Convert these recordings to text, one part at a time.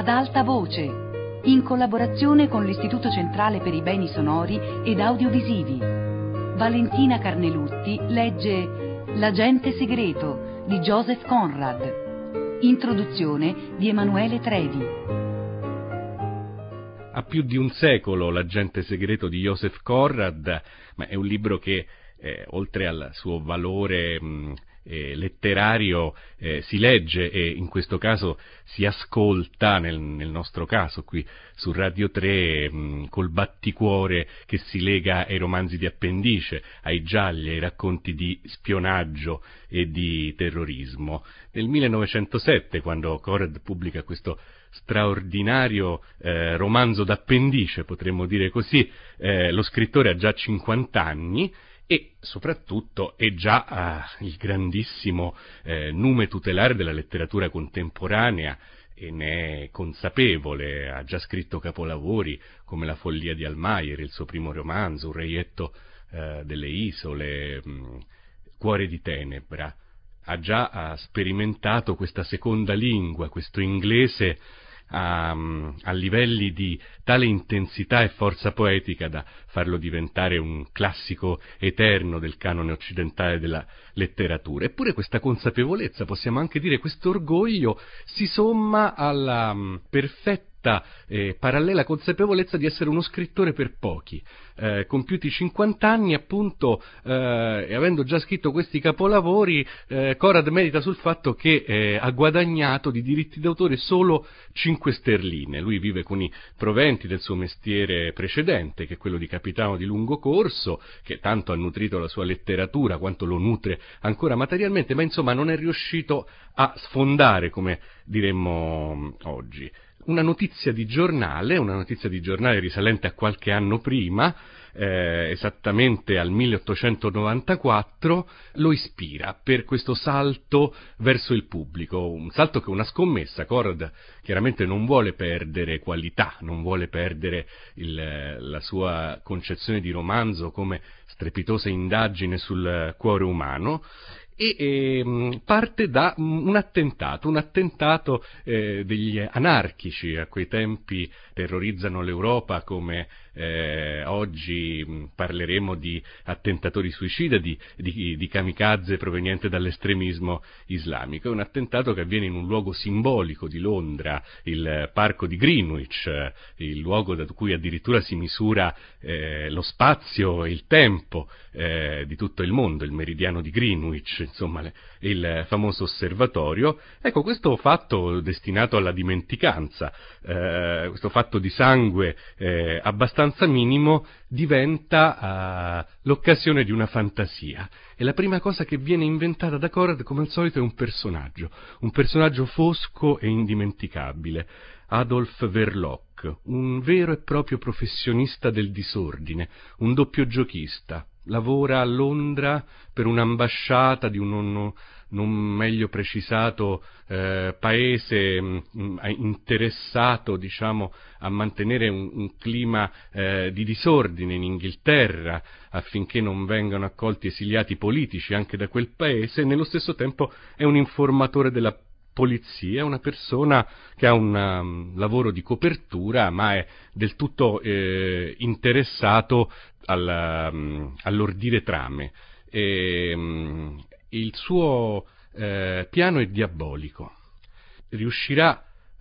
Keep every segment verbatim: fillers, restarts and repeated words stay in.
ad alta voce, in collaborazione con l'Istituto Centrale per i Beni Sonori ed Audiovisivi. Valentina Carnelutti legge L'agente segreto di Joseph Conrad. Introduzione di Emanuele Trevi. Ha più di un secolo L'agente segreto di Joseph Conrad, ma è un libro che, eh, oltre al suo valore mh, eh, letterario, eh, si legge e in questo caso si ascolta, nel, nel nostro caso qui su Radio tre, mh, col batticuore che si lega ai romanzi di appendice, ai gialli, ai racconti di spionaggio e di terrorismo. Nel millenovecentosette, quando Conrad pubblica questo straordinario eh, romanzo d'appendice, potremmo dire così, eh, lo scrittore ha già cinquanta anni e soprattutto è già eh, il grandissimo eh, nume tutelare della letteratura contemporanea e ne è consapevole. Ha già scritto capolavori come La follia di Almayer, il suo primo romanzo, Un reietto eh, delle isole, mh, Cuore di tenebra. Ha già ha sperimentato questa seconda lingua, questo inglese a, a livelli di tale intensità e forza poetica da farlo diventare un classico eterno del canone occidentale della letteratura. Eppure questa consapevolezza, possiamo anche dire questo orgoglio, si somma alla um, perfetta Eh, parallela consapevolezza di essere uno scrittore per pochi. Eh, compiuti cinquanta anni, appunto, eh, e avendo già scritto questi capolavori, eh, Conrad medita sul fatto che eh, ha guadagnato di diritti d'autore solo cinque sterline. Lui vive con i proventi del suo mestiere precedente, che è quello di capitano di lungo corso, che tanto ha nutrito la sua letteratura quanto lo nutre ancora materialmente, ma insomma non è riuscito a sfondare, come diremmo oggi. Una notizia di giornale, una notizia di giornale risalente a qualche anno prima, eh, esattamente al milleottocentonovantaquattro, lo ispira per questo salto verso il pubblico, un salto che è una scommessa. Conrad chiaramente non vuole perdere qualità, non vuole perdere il, la sua concezione di romanzo come strepitosa indagine sul cuore umano, e eh, parte da un attentato, un attentato eh, degli anarchici. A quei tempi terrorizzano l'Europa come eh, oggi mh, parleremo di attentatori suicida, di, di, di kamikaze proveniente dall'estremismo islamico. È un attentato che avviene in un luogo simbolico di Londra, il parco di Greenwich, il luogo da cui addirittura si misura eh, lo spazio e il tempo eh, di tutto il mondo, il meridiano di Greenwich, insomma il famoso osservatorio. Ecco, questo fatto destinato alla dimenticanza, eh, questo fatto di sangue eh, abbastanza minimo, diventa uh, l'occasione di una fantasia. E la prima cosa che viene inventata da Conrad, come al solito, è un personaggio, un personaggio fosco e indimenticabile, Adolf Verloc, un vero e proprio professionista del disordine, un doppio giochista. Lavora a Londra per un'ambasciata di un non, non meglio precisato eh, paese mh, interessato, diciamo, a mantenere un, un clima eh, di disordine in Inghilterra, affinché non vengano accolti esiliati politici anche da quel paese. E nello stesso tempo è un informatore della polizia, è una persona che ha un um, lavoro di copertura, ma è del tutto eh, interessato al, um, all'ordire trame. E, um, il suo eh, piano è diabolico. Riuscirà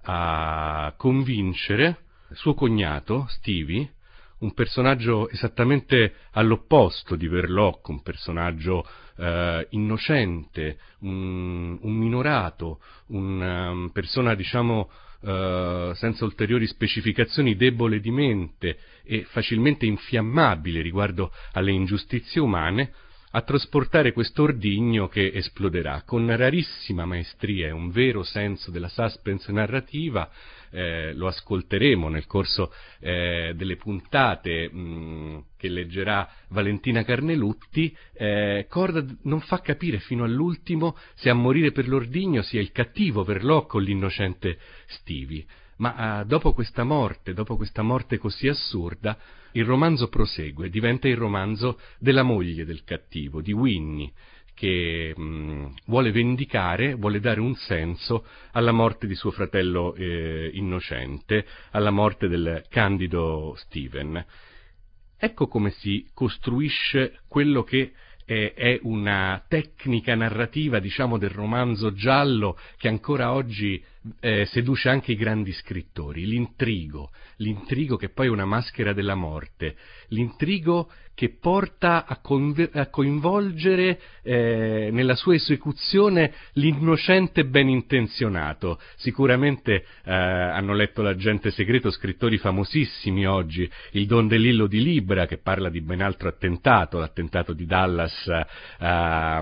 a convincere suo cognato, Stevie, un personaggio esattamente all'opposto di Verloc, un personaggio eh, innocente, un, un minorato, una um, persona, diciamo, eh, senza ulteriori specificazioni, debole di mente e facilmente infiammabile riguardo alle ingiustizie umane, a trasportare questo ordigno che esploderà con rarissima maestria e un vero senso della suspense narrativa. Eh, lo ascolteremo nel corso eh, delle puntate mh, che leggerà Valentina Carnelutti. eh, Conrad non fa capire fino all'ultimo se a morire per l'ordigno sia il cattivo Verloc o l'innocente Stevie. Ma eh, dopo questa morte, dopo questa morte così assurda, il romanzo prosegue, diventa il romanzo della moglie del cattivo, di Winnie, che mh, vuole vendicare, vuole dare un senso alla morte di suo fratello eh, innocente, alla morte del candido Stephen. Ecco come si costruisce quello che è, è una tecnica narrativa, diciamo, del romanzo giallo che ancora oggi eh, seduce anche i grandi scrittori. L'intrigo, l'intrigo che poi è una maschera della morte, l'intrigo che porta a, conve- a coinvolgere eh, nella sua esecuzione l'innocente ben intenzionato. Sicuramente eh, hanno letto L'agente segreto scrittori famosissimi oggi, il Don DeLillo di Libra, che parla di ben altro attentato, l'attentato di Dallas a,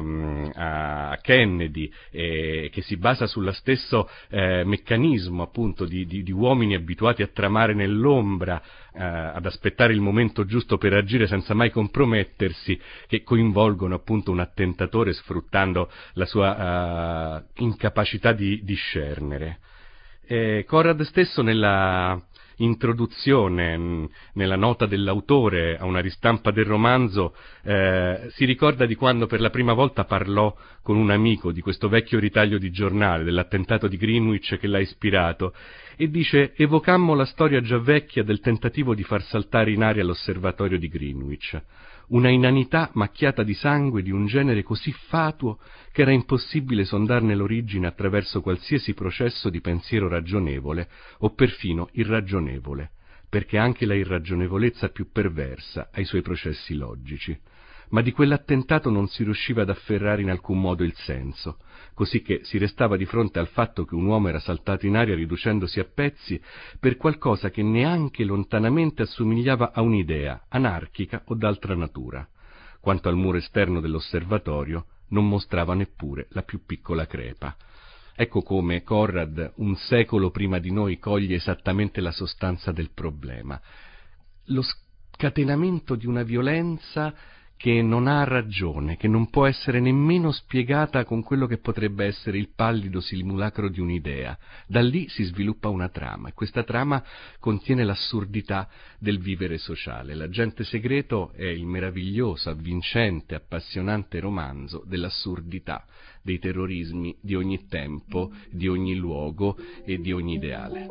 a Kennedy, eh, che si basa sullo stesso eh, meccanismo appunto di, di, di uomini abituati a tramare nell'ombra, eh, ad aspettare il momento giusto per agire senza mai compromettersi, che coinvolgono appunto un attentatore sfruttando la sua uh, incapacità di discernere. Eh, Conrad stesso nella introduzione, mh, nella nota dell'autore a una ristampa del romanzo, eh, si ricorda di quando per la prima volta parlò con un amico di questo vecchio ritaglio di giornale, dell'attentato di Greenwich che l'ha ispirato, e dice: evocammo la storia già vecchia del tentativo di far saltare in aria l'osservatorio di Greenwich. Una inanità macchiata di sangue di un genere così fatuo che era impossibile sondarne l'origine attraverso qualsiasi processo di pensiero ragionevole o perfino irragionevole, perché anche la irragionevolezza più perversa ha i suoi processi logici. Ma di quell'attentato non si riusciva ad afferrare in alcun modo il senso, così che si restava di fronte al fatto che un uomo era saltato in aria riducendosi a pezzi per qualcosa che neanche lontanamente assomigliava a un'idea, anarchica o d'altra natura. Quanto al muro esterno dell'osservatorio, non mostrava neppure la più piccola crepa. Ecco come Conrad, un secolo prima di noi, coglie esattamente la sostanza del problema. Lo scatenamento di una violenza che non ha ragione, che non può essere nemmeno spiegata con quello che potrebbe essere il pallido simulacro di un'idea. Da lì si sviluppa una trama, e questa trama contiene l'assurdità del vivere sociale. L'agente segreto è il meraviglioso, avvincente, appassionante romanzo dell'assurdità, dei terrorismi di ogni tempo, di ogni luogo e di ogni ideale.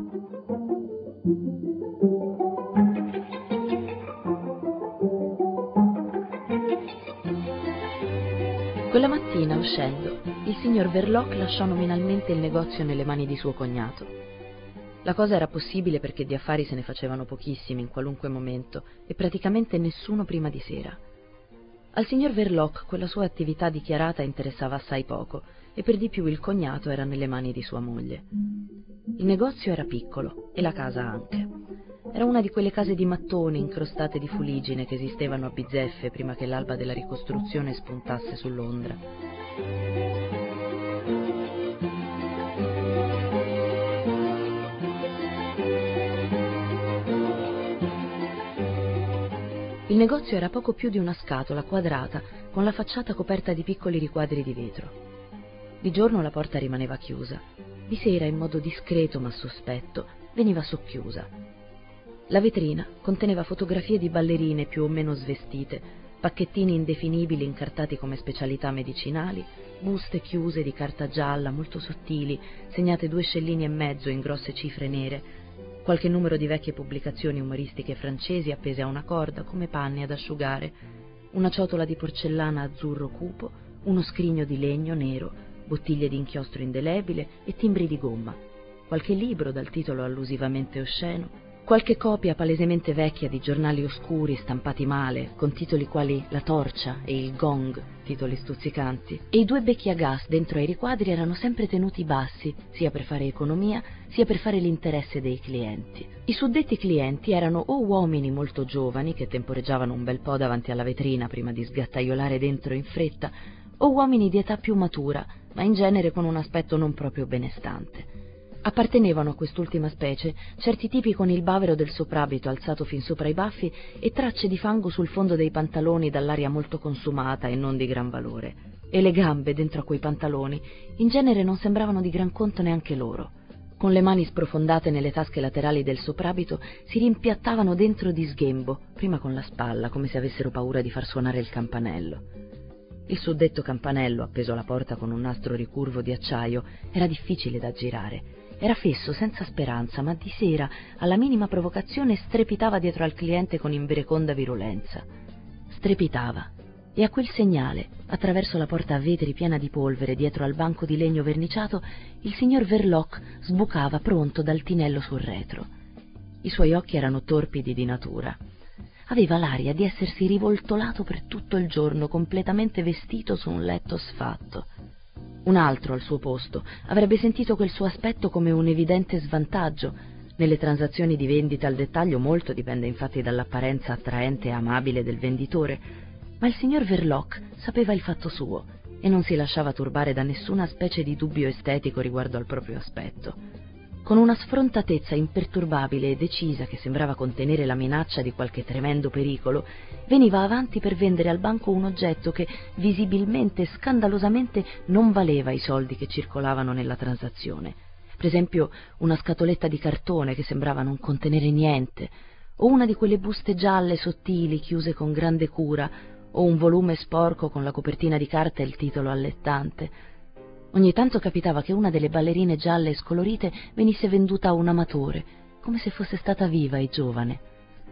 Quella mattina, uscendo, il signor Verloc lasciò nominalmente il negozio nelle mani di suo cognato. La cosa era possibile perché di affari se ne facevano pochissimi in qualunque momento e praticamente nessuno prima di sera. Al signor Verloc quella sua attività dichiarata interessava assai poco e per di più il cognato era nelle mani di sua moglie. Il negozio era piccolo e la casa anche. Era una di quelle case di mattone incrostate di fuliggine che esistevano a bizzeffe prima che l'alba della ricostruzione spuntasse su Londra. Il negozio era poco più di una scatola quadrata con la facciata coperta di piccoli riquadri di vetro. Di giorno la porta rimaneva chiusa, di sera in modo discreto ma sospetto veniva socchiusa. La vetrina conteneva fotografie di ballerine più o meno svestite, pacchettini indefinibili incartati come specialità medicinali, buste chiuse di carta gialla molto sottili, segnate due scellini e mezzo in grosse cifre nere, qualche numero di vecchie pubblicazioni umoristiche francesi appese a una corda come panni ad asciugare, una ciotola di porcellana azzurro cupo, uno scrigno di legno nero, bottiglie di inchiostro indelebile e timbri di gomma, qualche libro dal titolo allusivamente osceno, qualche copia palesemente vecchia di giornali oscuri stampati male, con titoli quali La Torcia e Il Gong, titoli stuzzicanti, e i due becchi a gas dentro ai riquadri erano sempre tenuti bassi, sia per fare economia, sia per fare l'interesse dei clienti. I suddetti clienti erano o uomini molto giovani che temporeggiavano un bel po' davanti alla vetrina prima di sgattaiolare dentro in fretta, o uomini di età più matura, ma in genere con un aspetto non proprio benestante. Appartenevano a quest'ultima specie certi tipi con il bavero del soprabito alzato fin sopra i baffi e tracce di fango sul fondo dei pantaloni dall'aria molto consumata e non di gran valore. E le gambe dentro a quei pantaloni in genere non sembravano di gran conto neanche loro. Con le mani sprofondate nelle tasche laterali del soprabito si rimpiattavano dentro di sghembo, prima con la spalla, come se avessero paura di far suonare il campanello. Il suddetto campanello, appeso alla porta con un nastro ricurvo di acciaio, era difficile da girare. Era fesso, senza speranza, ma di sera, alla minima provocazione, strepitava dietro al cliente con invereconda virulenza. Strepitava, e a quel segnale, attraverso la porta a vetri piena di polvere dietro al banco di legno verniciato, il signor Verloc sbucava pronto dal tinello sul retro. I suoi occhi erano torpidi di natura. Aveva l'aria di essersi rivoltolato per tutto il giorno, completamente vestito su un letto sfatto. Un altro al suo posto avrebbe sentito quel suo aspetto come un evidente svantaggio. Nelle transazioni di vendita al dettaglio molto dipende infatti dall'apparenza attraente e amabile del venditore, ma il signor Verloc sapeva il fatto suo e non si lasciava turbare da nessuna specie di dubbio estetico riguardo al proprio aspetto. Con una sfrontatezza imperturbabile e decisa che sembrava contenere la minaccia di qualche tremendo pericolo, veniva avanti per vendere al banco un oggetto che visibilmente e scandalosamente non valeva i soldi che circolavano nella transazione. Per esempio una scatoletta di cartone che sembrava non contenere niente, o una di quelle buste gialle sottili chiuse con grande cura, o un volume sporco con la copertina di carta e il titolo allettante. Ogni tanto capitava che una delle ballerine gialle e scolorite venisse venduta a un amatore, come se fosse stata viva e giovane.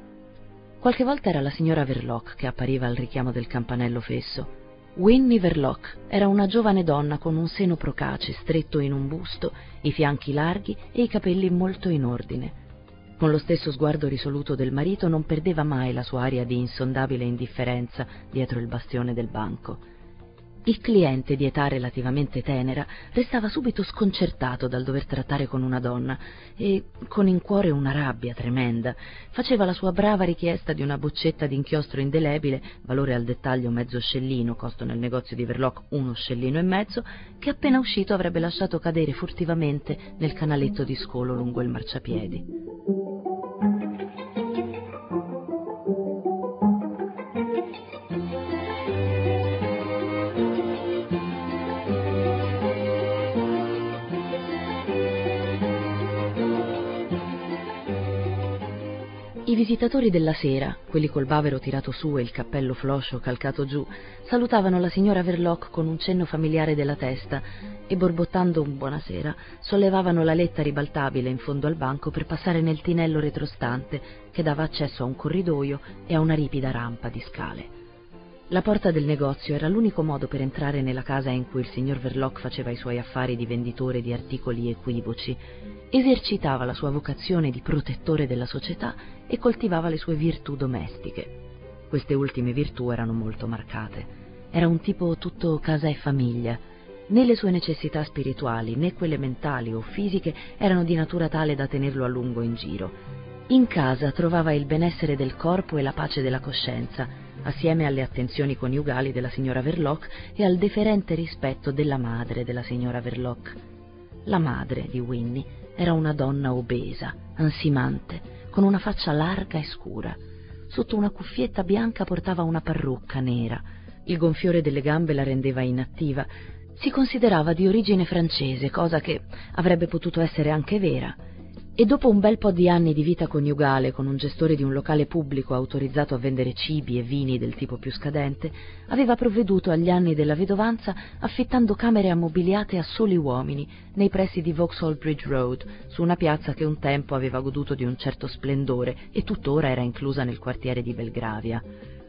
Qualche volta era la signora Verloc che appariva al richiamo del campanello fesso. Winnie Verloc era una giovane donna con un seno procace, stretto in un busto, i fianchi larghi e i capelli molto in ordine. Con lo stesso sguardo risoluto del marito non perdeva mai la sua aria di insondabile indifferenza dietro il bastione del banco. Il cliente, di età relativamente tenera, restava subito sconcertato dal dover trattare con una donna e, con in cuore una rabbia tremenda, faceva la sua brava richiesta di una boccetta d'inchiostro indelebile, valore al dettaglio mezzo scellino, costo nel negozio di Verloc uno scellino e mezzo, che appena uscito avrebbe lasciato cadere furtivamente nel canaletto di scolo lungo il marciapiedi. I visitatori della sera, quelli col bavero tirato su e il cappello floscio calcato giù, salutavano la signora Verloc con un cenno familiare della testa e, borbottando un buonasera, sollevavano la letta ribaltabile in fondo al banco per passare nel tinello retrostante che dava accesso a un corridoio e a una ripida rampa di scale. La porta del negozio era l'unico modo per entrare nella casa in cui il signor Verloc faceva i suoi affari di venditore di articoli equivoci, esercitava la sua vocazione di protettore della società e coltivava le sue virtù domestiche. Queste ultime virtù erano molto marcate. Era un tipo tutto casa e famiglia. Né le sue necessità spirituali, né quelle mentali o fisiche erano di natura tale da tenerlo a lungo in giro. In casa trovava il benessere del corpo e la pace della coscienza, assieme alle attenzioni coniugali della signora Verloc e al deferente rispetto della madre della signora Verloc. La madre di Winnie era una donna obesa, ansimante, con una faccia larga e scura. Sotto una cuffietta bianca portava una parrucca nera. Il gonfiore delle gambe la rendeva inattiva. Si considerava di origine francese, cosa che avrebbe potuto essere anche vera. E dopo un bel po' di anni di vita coniugale con un gestore di un locale pubblico autorizzato a vendere cibi e vini del tipo più scadente, aveva provveduto agli anni della vedovanza affittando camere ammobiliate a soli uomini nei pressi di Vauxhall Bridge Road, su una piazza che un tempo aveva goduto di un certo splendore e tuttora era inclusa nel quartiere di Belgravia.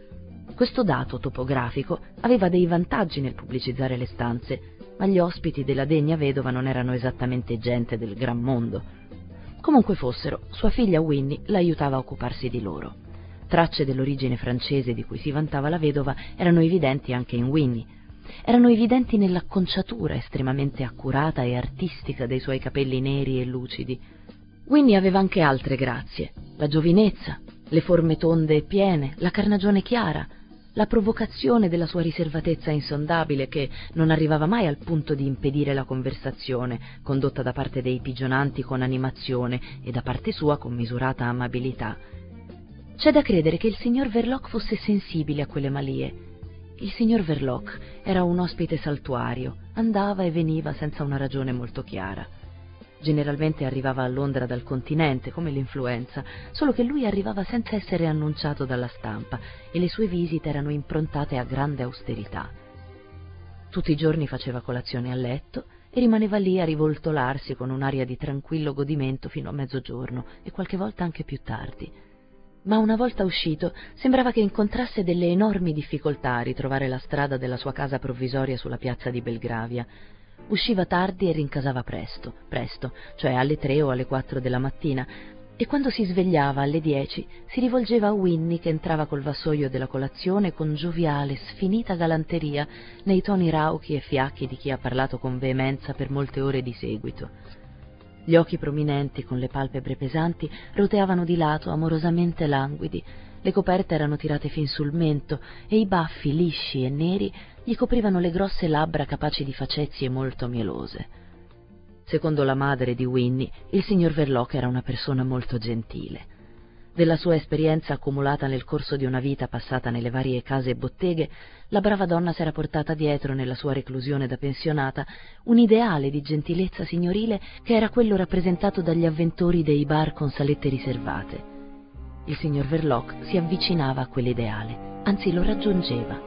Questo dato topografico aveva dei vantaggi nel pubblicizzare le stanze, ma gli ospiti della degna vedova non erano esattamente gente del gran mondo. Comunque fossero, sua figlia Winnie l'aiutava a occuparsi di loro. Tracce dell'origine francese di cui si vantava la vedova erano evidenti anche in Winnie. Erano evidenti nell'acconciatura estremamente accurata e artistica dei suoi capelli neri e lucidi. Winnie aveva anche altre grazie: la giovinezza, le forme tonde e piene, la carnagione chiara, la provocazione della sua riservatezza insondabile che non arrivava mai al punto di impedire la conversazione, condotta da parte dei pigionanti con animazione e da parte sua con misurata amabilità. C'è da credere che il signor Verloc fosse sensibile a quelle malie. Il signor Verloc era un ospite saltuario, andava e veniva senza una ragione molto chiara. Generalmente arrivava a Londra dal continente, come l'influenza, solo che lui arrivava senza essere annunciato dalla stampa e le sue visite erano improntate a grande austerità. Tutti i giorni faceva colazione a letto e rimaneva lì a rivoltolarsi con un'aria di tranquillo godimento fino a mezzogiorno e qualche volta anche più tardi. Ma una volta uscito sembrava che incontrasse delle enormi difficoltà a ritrovare la strada della sua casa provvisoria sulla piazza di Belgravia. Usciva tardi e rincasava presto, presto, cioè alle tre o alle quattro della mattina, e quando si svegliava alle dieci si rivolgeva a Winnie che entrava col vassoio della colazione con gioviale, sfinita galanteria nei toni rauchi e fiacchi di chi ha parlato con veemenza per molte ore di seguito. Gli occhi prominenti con le palpebre pesanti roteavano di lato amorosamente languidi, le coperte erano tirate fin sul mento e i baffi lisci e neri gli coprivano le grosse labbra capaci di facezie molto mielose. Secondo la madre di Winnie, il signor Verloc era una persona molto gentile. Della sua esperienza accumulata nel corso di una vita passata nelle varie case e botteghe, la brava donna s'era portata dietro nella sua reclusione da pensionata un ideale di gentilezza signorile che era quello rappresentato dagli avventori dei bar con salette riservate. Il signor Verloc si avvicinava a quell'ideale, anzi lo raggiungeva.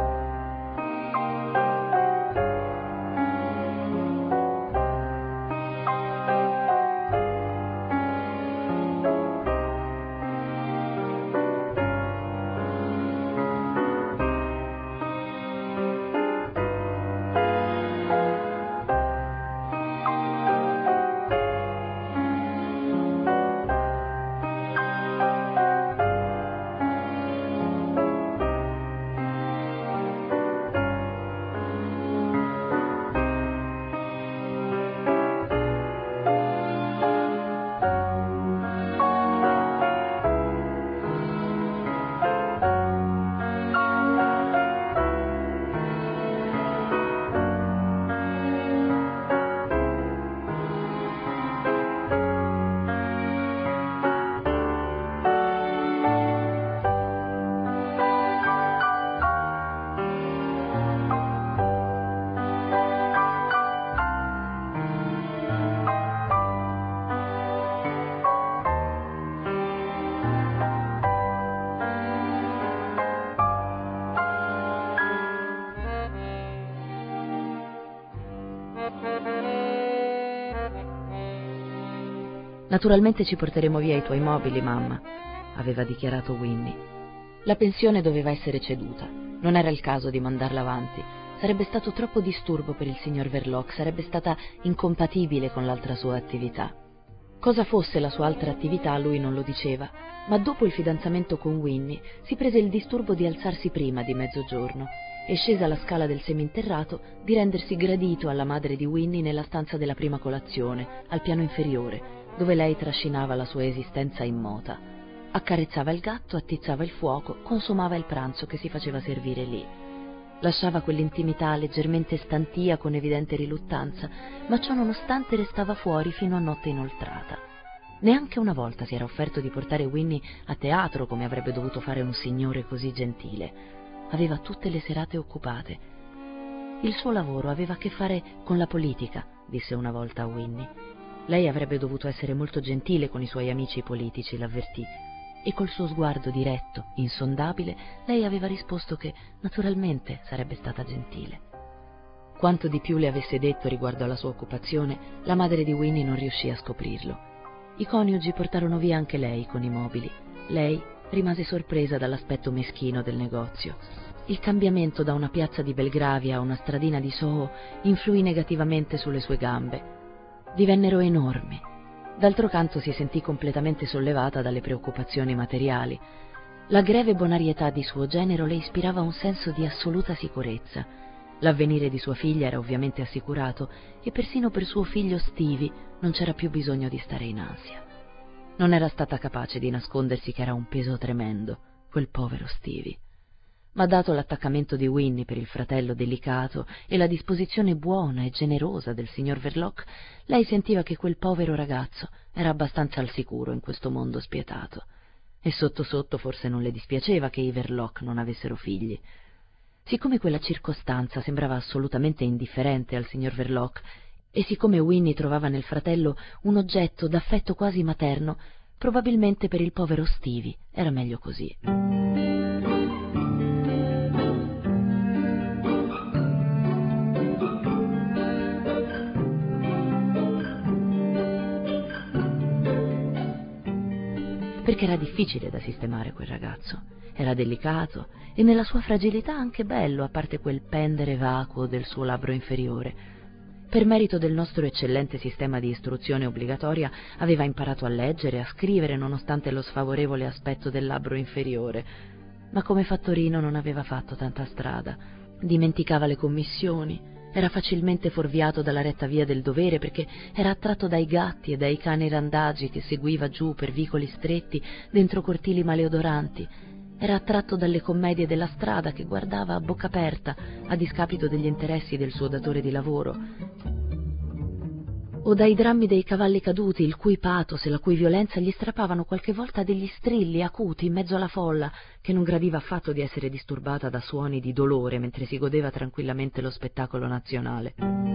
«Naturalmente ci porteremo via i tuoi mobili, mamma», aveva dichiarato Winnie. La pensione doveva essere ceduta, non era il caso di mandarla avanti, sarebbe stato troppo disturbo per il signor Verloc, sarebbe stata incompatibile con l'altra sua attività. Cosa fosse la sua altra attività lui non lo diceva, ma dopo il fidanzamento con Winnie si prese il disturbo di alzarsi prima di mezzogiorno e, scesa la scala del seminterrato, di rendersi gradito alla madre di Winnie nella stanza della prima colazione, al piano inferiore, dove lei trascinava la sua esistenza immota. Accarezzava il gatto, attizzava il fuoco, consumava il pranzo che si faceva servire lì. Lasciava quell'intimità leggermente stantia con evidente riluttanza, ma ciò nonostante restava fuori fino a notte inoltrata. Neanche una volta si era offerto di portare Winnie a teatro come avrebbe dovuto fare un signore così gentile. Aveva tutte le serate occupate. Il suo lavoro aveva a che fare con la politica, disse una volta a Winnie. Lei avrebbe dovuto essere molto gentile con i suoi amici politici, l'avvertì, e col suo sguardo diretto, insondabile, lei aveva risposto che naturalmente sarebbe stata gentile. Quanto di più le avesse detto riguardo alla sua occupazione, la madre di Winnie non riuscì a scoprirlo. I coniugi portarono via anche lei con i mobili. Lei rimase sorpresa dall'aspetto meschino del negozio. Il cambiamento da una piazza di Belgravia a una stradina di Soho influì negativamente sulle sue gambe. Divennero enormi. D'altro canto si sentì completamente sollevata dalle preoccupazioni materiali. La greve bonarietà di suo genero le ispirava un senso di assoluta sicurezza. L'avvenire di sua figlia era ovviamente assicurato e persino per suo figlio Stevie non c'era più bisogno di stare in ansia. Non era stata capace di nascondersi che era un peso tremendo, quel povero Stevie. Ma dato l'attaccamento di Winnie per il fratello delicato e la disposizione buona e generosa del signor Verloc, lei sentiva che quel povero ragazzo era abbastanza al sicuro in questo mondo spietato. E sotto sotto forse non le dispiaceva che i Verloc non avessero figli. Siccome quella circostanza sembrava assolutamente indifferente al signor Verloc, e siccome Winnie trovava nel fratello un oggetto d'affetto quasi materno, probabilmente per il povero Stevie era meglio così. perché era difficile da sistemare quel ragazzo. Era delicato e nella sua fragilità anche bello, a parte quel pendere vacuo del suo labbro inferiore. Per merito del nostro eccellente sistema di istruzione obbligatoria aveva imparato a leggere e a scrivere nonostante lo sfavorevole aspetto del labbro inferiore, ma come fattorino non aveva fatto tanta strada. Dimenticava le commissioni, era facilmente fuorviato dalla retta via del dovere perché era attratto dai gatti e dai cani randagi che seguiva giù per vicoli stretti dentro cortili maleodoranti. Era attratto dalle commedie della strada che guardava a bocca aperta a discapito degli interessi del suo datore di lavoro, o dai drammi dei cavalli caduti, il cui pathos e la cui violenza gli strappavano qualche volta degli strilli acuti in mezzo alla folla, che non gradiva affatto di essere disturbata da suoni di dolore mentre si godeva tranquillamente lo spettacolo nazionale.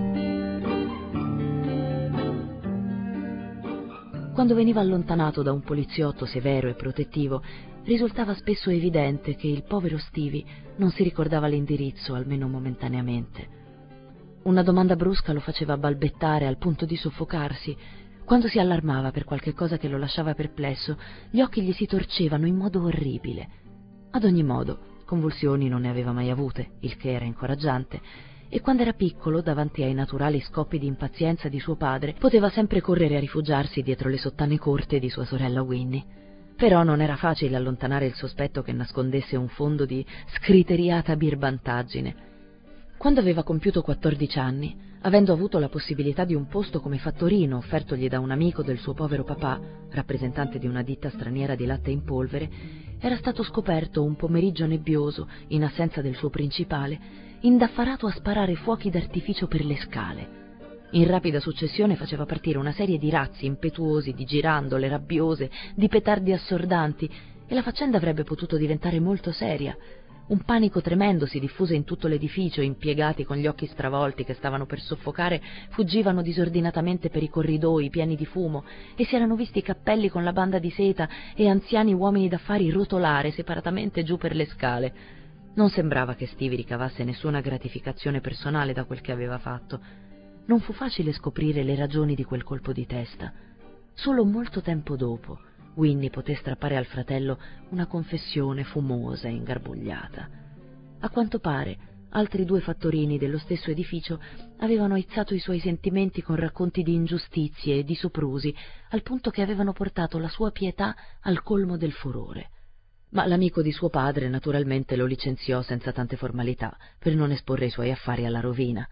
Quando veniva allontanato da un poliziotto severo e protettivo, risultava spesso evidente che il povero Stevie non si ricordava l'indirizzo, almeno momentaneamente. Una domanda brusca lo faceva balbettare al punto di soffocarsi. Quando si allarmava per qualche cosa che lo lasciava perplesso, gli occhi gli si torcevano in modo orribile. Ad ogni modo, convulsioni non ne aveva mai avute, il che era incoraggiante, e quando era piccolo, davanti ai naturali scoppi di impazienza di suo padre, poteva sempre correre a rifugiarsi dietro le sottane corte di sua sorella Winnie. Però non era facile allontanare il sospetto che nascondesse un fondo di scriteriata birbantaggine. Quando aveva compiuto quattordici anni, avendo avuto la possibilità di un posto come fattorino offertogli da un amico del suo povero papà, rappresentante di una ditta straniera di latte in polvere, era stato scoperto un pomeriggio nebbioso, in assenza del suo principale, indaffarato a sparare fuochi d'artificio per le scale. In rapida successione faceva partire una serie di razzi impetuosi, di girandole rabbiose, di petardi assordanti, e la faccenda avrebbe potuto diventare molto seria. Un panico tremendo si diffuse in tutto l'edificio, impiegati con gli occhi stravolti che stavano per soffocare fuggivano disordinatamente per i corridoi pieni di fumo e si erano visti cappelli con la banda di seta e anziani uomini d'affari rotolare separatamente giù per le scale. Non sembrava che Stevie ricavasse nessuna gratificazione personale da quel che aveva fatto. Non fu facile scoprire le ragioni di quel colpo di testa. Solo molto tempo dopo Winnie poté strappare al fratello una confessione fumosa e ingarbugliata. A quanto pare, altri due fattorini dello stesso edificio avevano aizzato i suoi sentimenti con racconti di ingiustizie e di soprusi, al punto che avevano portato la sua pietà al colmo del furore. Ma l'amico di suo padre naturalmente lo licenziò senza tante formalità, per non esporre i suoi affari alla rovina.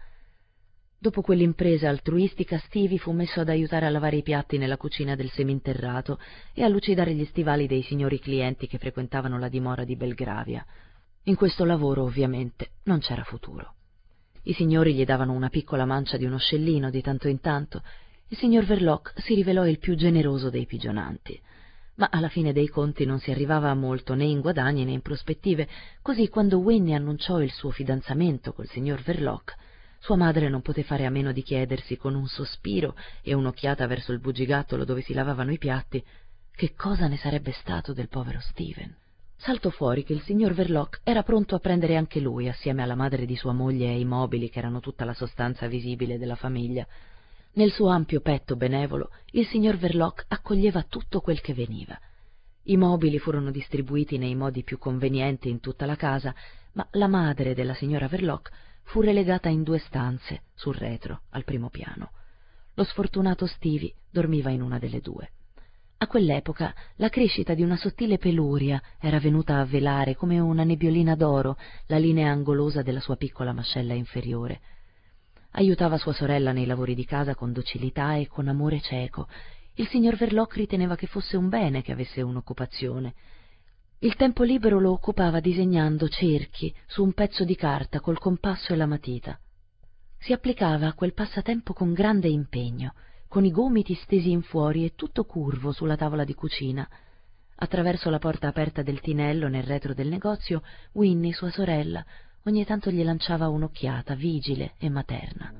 Dopo quell'impresa altruistica, Stevie fu messo ad aiutare a lavare i piatti nella cucina del seminterrato e a lucidare gli stivali dei signori clienti che frequentavano la dimora di Belgravia. In questo lavoro, ovviamente, non c'era futuro. I signori gli davano una piccola mancia di uno scellino di tanto in tanto. Il signor Verloc si rivelò il più generoso dei pigionanti. Ma alla fine dei conti non si arrivava a molto né in guadagni né in prospettive, così quando Winnie annunciò il suo fidanzamento col signor Verloc, sua madre non poté fare a meno di chiedersi con un sospiro e un'occhiata verso il bugigattolo dove si lavavano i piatti che cosa ne sarebbe stato del povero Steven. Saltò fuori che il signor Verloc era pronto a prendere anche lui, assieme alla madre di sua moglie e ai mobili che erano tutta la sostanza visibile della famiglia. Nel suo ampio petto benevolo il signor Verloc accoglieva tutto quel che veniva. I mobili furono distribuiti nei modi più convenienti in tutta la casa, ma la madre della signora Verloc fu relegata in due stanze, sul retro, al primo piano. Lo sfortunato Stevie dormiva in una delle due. A quell'epoca la crescita di una sottile peluria era venuta a velare come una nebbiolina d'oro la linea angolosa della sua piccola mascella inferiore. Aiutava sua sorella nei lavori di casa con docilità e con amore cieco. Il signor Verloc riteneva che fosse un bene che avesse un'occupazione. Il tempo libero lo occupava disegnando cerchi su un pezzo di carta col compasso e la matita. Si applicava a quel passatempo con grande impegno, con i gomiti stesi in fuori e tutto curvo sulla tavola di cucina. Attraverso la porta aperta del tinello nel retro del negozio, Winnie, sua sorella, ogni tanto gli lanciava un'occhiata vigile e materna.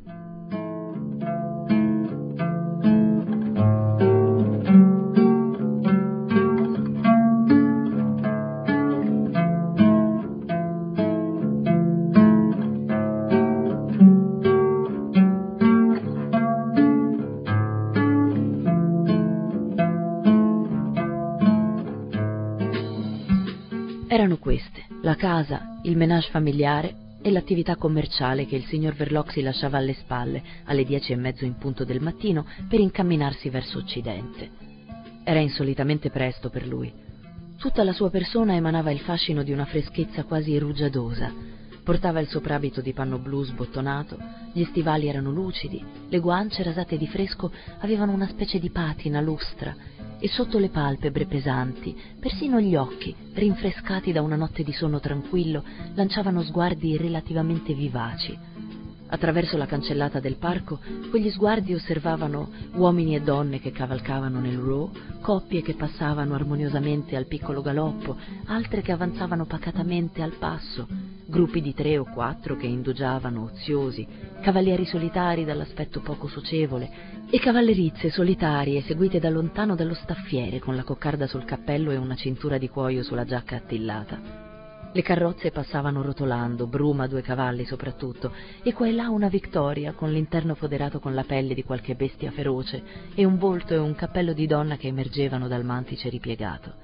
queste: la casa, il ménage familiare e l'attività commerciale che il signor Verloc si lasciava alle spalle alle dieci e mezzo in punto del mattino per incamminarsi verso occidente. Era insolitamente presto per lui. Tutta la sua persona emanava il fascino di una freschezza quasi rugiadosa. Portava il soprabito di panno blu sbottonato, gli stivali erano lucidi, le guance rasate di fresco avevano una specie di patina lustra e sotto le palpebre pesanti, persino gli occhi, rinfrescati da una notte di sonno tranquillo, lanciavano sguardi relativamente vivaci. Attraverso la cancellata del parco, quegli sguardi osservavano uomini e donne che cavalcavano nel Row, coppie che passavano armoniosamente al piccolo galoppo, altre che avanzavano pacatamente al passo, gruppi di tre o quattro che indugiavano oziosi, cavalieri solitari dall'aspetto poco socievole e cavallerizze solitarie seguite da lontano dallo staffiere con la coccarda sul cappello e una cintura di cuoio sulla giacca attillata. Le carrozze passavano rotolando, bruma a due cavalli soprattutto, e qua e là una Victoria con l'interno foderato con la pelle di qualche bestia feroce e un volto e un cappello di donna che emergevano dal mantice ripiegato.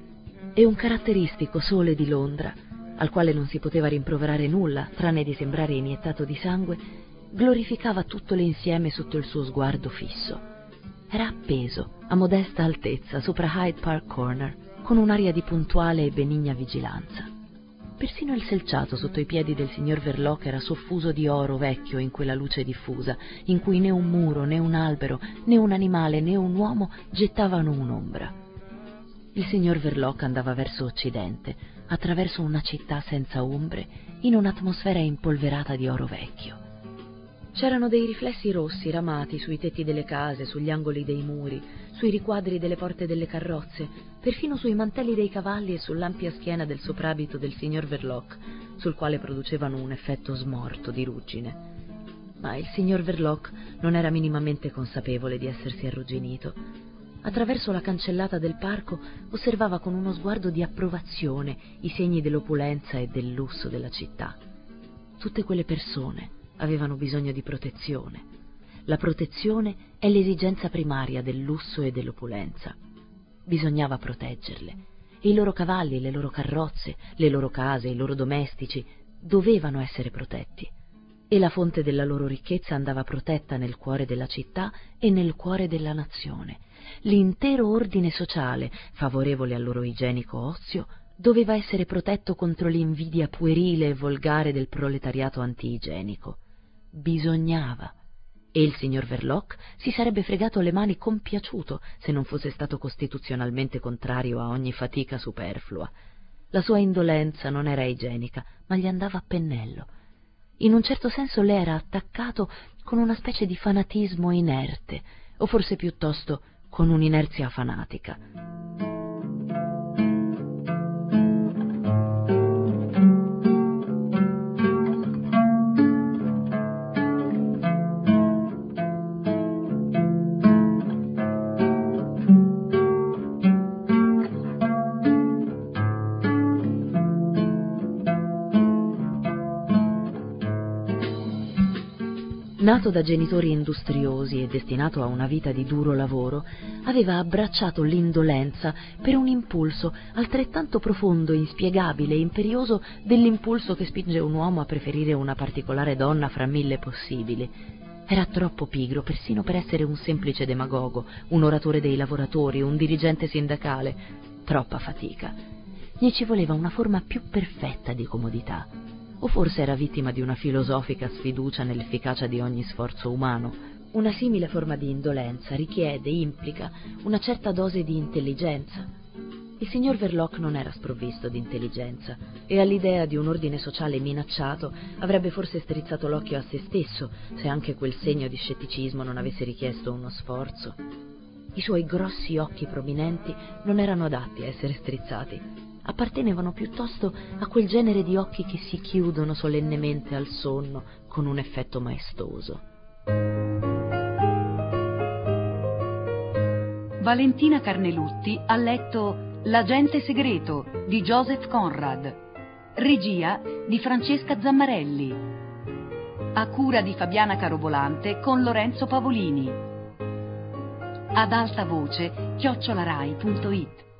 E un caratteristico sole di Londra, al quale non si poteva rimproverare nulla, tranne di sembrare iniettato di sangue, glorificava tutto l'insieme sotto il suo sguardo fisso. Era appeso, a modesta altezza, sopra Hyde Park Corner, con un'aria di puntuale e benigna vigilanza. Persino il selciato sotto i piedi del signor Verloc era soffuso di oro vecchio in quella luce diffusa, in cui né un muro, né un albero, né un animale, né un uomo gettavano un'ombra. Il signor Verloc andava verso occidente, attraverso una città senza ombre, in un'atmosfera impolverata di oro vecchio. C'erano dei riflessi rossi ramati sui tetti delle case, sugli angoli dei muri, sui riquadri delle porte delle carrozze, perfino sui mantelli dei cavalli e sull'ampia schiena del soprabito del signor Verloc, sul quale producevano un effetto smorto di ruggine. Ma il signor Verloc non era minimamente consapevole di essersi arrugginito. Attraverso la cancellata del parco osservava con uno sguardo di approvazione i segni dell'opulenza e del lusso della città. Tutte quelle persone avevano bisogno di protezione. La protezione è l'esigenza primaria del lusso e dell'opulenza. Bisognava proteggerle. E i loro cavalli, le loro carrozze, le loro case, i loro domestici dovevano essere protetti. E la fonte della loro ricchezza andava protetta nel cuore della città e nel cuore della nazione. L'intero ordine sociale, favorevole al loro igienico ozio, doveva essere protetto contro l'invidia puerile e volgare del proletariato anti-igienico. Bisognava. E il signor Verloc si sarebbe fregato le mani compiaciuto se non fosse stato costituzionalmente contrario a ogni fatica superflua. La sua indolenza non era igienica, ma gli andava a pennello. In un certo senso le era attaccato con una specie di fanatismo inerte, o forse piuttosto con un'inerzia fanatica. Nato da genitori industriosi e destinato a una vita di duro lavoro, aveva abbracciato l'indolenza per un impulso altrettanto profondo, inspiegabile e imperioso dell'impulso che spinge un uomo a preferire una particolare donna fra mille possibili. Era troppo pigro persino per essere un semplice demagogo, un oratore dei lavoratori, un dirigente sindacale. Troppa fatica. Gli ci voleva una forma più perfetta di comodità. O forse era vittima di una filosofica sfiducia nell'efficacia di ogni sforzo umano. Una simile forma di indolenza richiede, implica, una certa dose di intelligenza. Il signor Verloc non era sprovvisto di intelligenza e all'idea di un ordine sociale minacciato avrebbe forse strizzato l'occhio a se stesso se anche quel segno di scetticismo non avesse richiesto uno sforzo. I suoi grossi occhi prominenti non erano adatti a essere strizzati. Appartenevano piuttosto a quel genere di occhi che si chiudono solennemente al sonno con un effetto maestoso. Valentina Carnelutti ha letto L'agente segreto di Joseph Conrad, regia di Francesca Zammarelli, a cura di Fabiana Carobolante con Lorenzo Pavolini, ad alta voce chiocciolarai punto it.